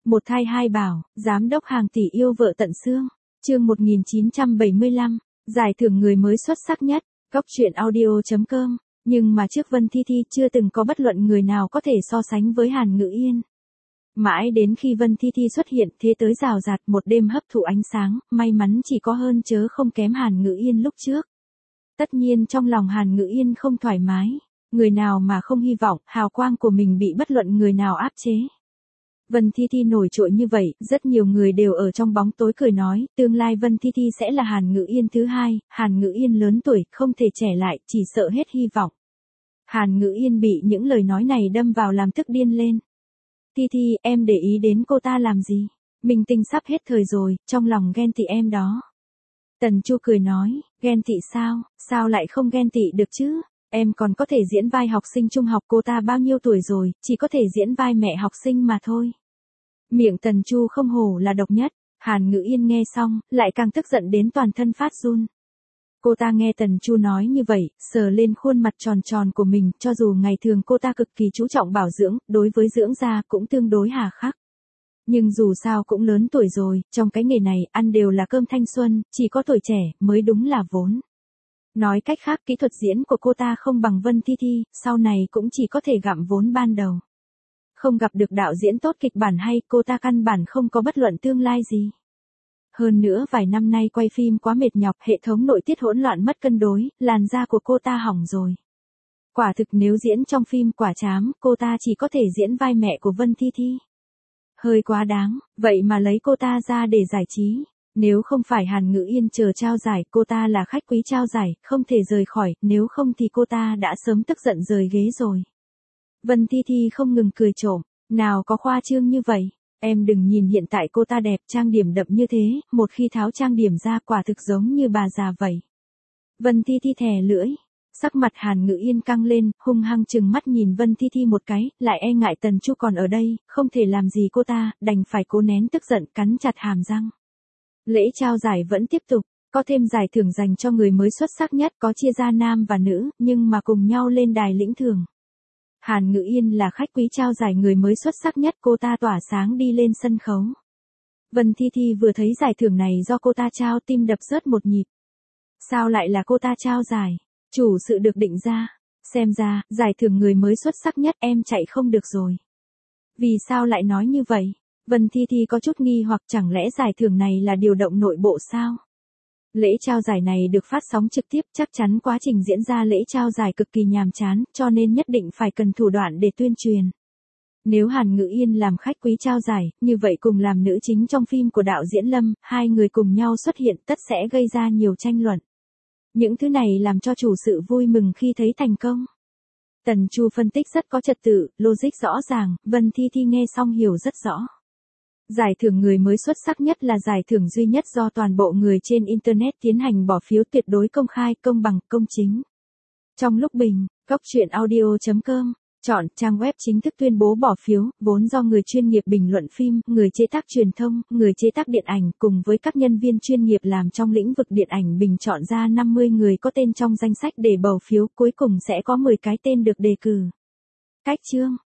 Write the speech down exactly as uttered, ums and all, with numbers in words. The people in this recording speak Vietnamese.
Một thai hai bảo, giám đốc hàng tỷ yêu vợ tận xương. Chương một nghìn chín trăm bảy mươi lăm, giải thưởng người mới xuất sắc nhất, góc truyện audio chấm com. Nhưng mà trước Vân Thi Thi chưa từng có bất luận người nào có thể so sánh với Hàn Ngữ Yên. Mãi đến khi Vân Thi Thi xuất hiện thế tới rào rạt một đêm hấp thụ ánh sáng, may mắn chỉ có hơn chớ không kém Hàn Ngữ Yên lúc trước. Tất nhiên trong lòng Hàn Ngữ Yên không thoải mái, người nào mà không hy vọng hào quang của mình bị bất luận người nào áp chế. Vân Thi Thi nổi trội như vậy, rất nhiều người đều ở trong bóng tối cười nói, tương lai Vân Thi Thi sẽ là Hàn Ngữ Yên thứ hai, Hàn Ngữ Yên lớn tuổi, không thể trẻ lại, chỉ sợ hết hy vọng. Hàn Ngữ Yên bị những lời nói này đâm vào làm tức điên lên. Thi Thi, em để ý đến cô ta làm gì? Minh tinh sắp hết thời rồi, trong lòng ghen tị em đó. Tần Chu cười nói, ghen tị sao, sao lại không ghen tị được chứ? Em còn có thể diễn vai học sinh trung học, cô ta bao nhiêu tuổi rồi, chỉ có thể diễn vai mẹ học sinh mà thôi. Miệng Tần Chu không hổ là độc nhất, Hàn Ngữ Yên nghe xong, lại càng tức giận đến toàn thân phát run. Cô ta nghe Tần Chu nói như vậy, sờ lên khuôn mặt tròn tròn của mình, cho dù ngày thường cô ta cực kỳ chú trọng bảo dưỡng, đối với dưỡng da cũng tương đối hà khắc. Nhưng dù sao cũng lớn tuổi rồi, trong cái nghề này, ăn đều là cơm thanh xuân, chỉ có tuổi trẻ, mới đúng là vốn. Nói cách khác, kỹ thuật diễn của cô ta không bằng Vân Thi Thi, sau này cũng chỉ có thể gặm vốn ban đầu. Không gặp được đạo diễn tốt kịch bản hay, cô ta căn bản không có bất luận tương lai gì. Hơn nữa vài năm nay quay phim quá mệt nhọc, hệ thống nội tiết hỗn loạn mất cân đối, làn da của cô ta hỏng rồi. Quả thực nếu diễn trong phim quả chám, cô ta chỉ có thể diễn vai mẹ của Vân Thi Thi. Hơi quá đáng, vậy mà lấy cô ta ra để giải trí. Nếu không phải Hàn Ngữ Yên chờ trao giải, cô ta là khách quý trao giải, không thể rời khỏi, nếu không thì cô ta đã sớm tức giận rời ghế rồi. Vân Thi Thi không ngừng cười trộm, nào có khoa trương như vậy, em đừng nhìn hiện tại cô ta đẹp, trang điểm đậm như thế, một khi tháo trang điểm ra quả thực giống như bà già vậy. Vân Thi Thi thè lưỡi, sắc mặt Hàn Ngữ Yên căng lên, hung hăng chừng mắt nhìn Vân Thi Thi một cái, lại e ngại Tần Chu còn ở đây, không thể làm gì cô ta, đành phải cố nén tức giận cắn chặt hàm răng. Lễ trao giải vẫn tiếp tục, có thêm giải thưởng dành cho người mới xuất sắc nhất, có chia ra nam và nữ, nhưng mà cùng nhau lên đài lĩnh thưởng. Hàn Ngữ Yên là khách quý trao giải người mới xuất sắc nhất, cô ta tỏa sáng đi lên sân khấu. Vân Thi Thi vừa thấy giải thưởng này do cô ta trao, tim đập rớt một nhịp. Sao lại là cô ta trao giải? Chủ sự được định ra. Xem ra, giải thưởng người mới xuất sắc nhất em chạy không được rồi. Vì sao lại nói như vậy? Vân Thi Thi có chút nghi hoặc, chẳng lẽ giải thưởng này là điều động nội bộ sao? Lễ trao giải này được phát sóng trực tiếp, chắc chắn quá trình diễn ra lễ trao giải cực kỳ nhàm chán, cho nên nhất định phải cần thủ đoạn để tuyên truyền. Nếu Hàn Ngữ Yên làm khách quý trao giải, như vậy cùng làm nữ chính trong phim của đạo diễn Lâm, hai người cùng nhau xuất hiện tất sẽ gây ra nhiều tranh luận. Những thứ này làm cho chủ sự vui mừng khi thấy thành công. Tần Chu phân tích rất có trật tự, logic rõ ràng, Vân Thi Thi nghe xong hiểu rất rõ. Giải thưởng người mới xuất sắc nhất là giải thưởng duy nhất do toàn bộ người trên Internet tiến hành bỏ phiếu tuyệt đối công khai, công bằng, công chính. Trong lúc bình, góc truyện audio chấm com, chọn trang web chính thức tuyên bố bỏ phiếu, vốn do người chuyên nghiệp bình luận phim, người chế tác truyền thông, người chế tác điện ảnh cùng với các nhân viên chuyên nghiệp làm trong lĩnh vực điện ảnh bình chọn ra năm mươi người có tên trong danh sách để bầu phiếu, cuối cùng sẽ có mười cái tên được đề cử. Cách chương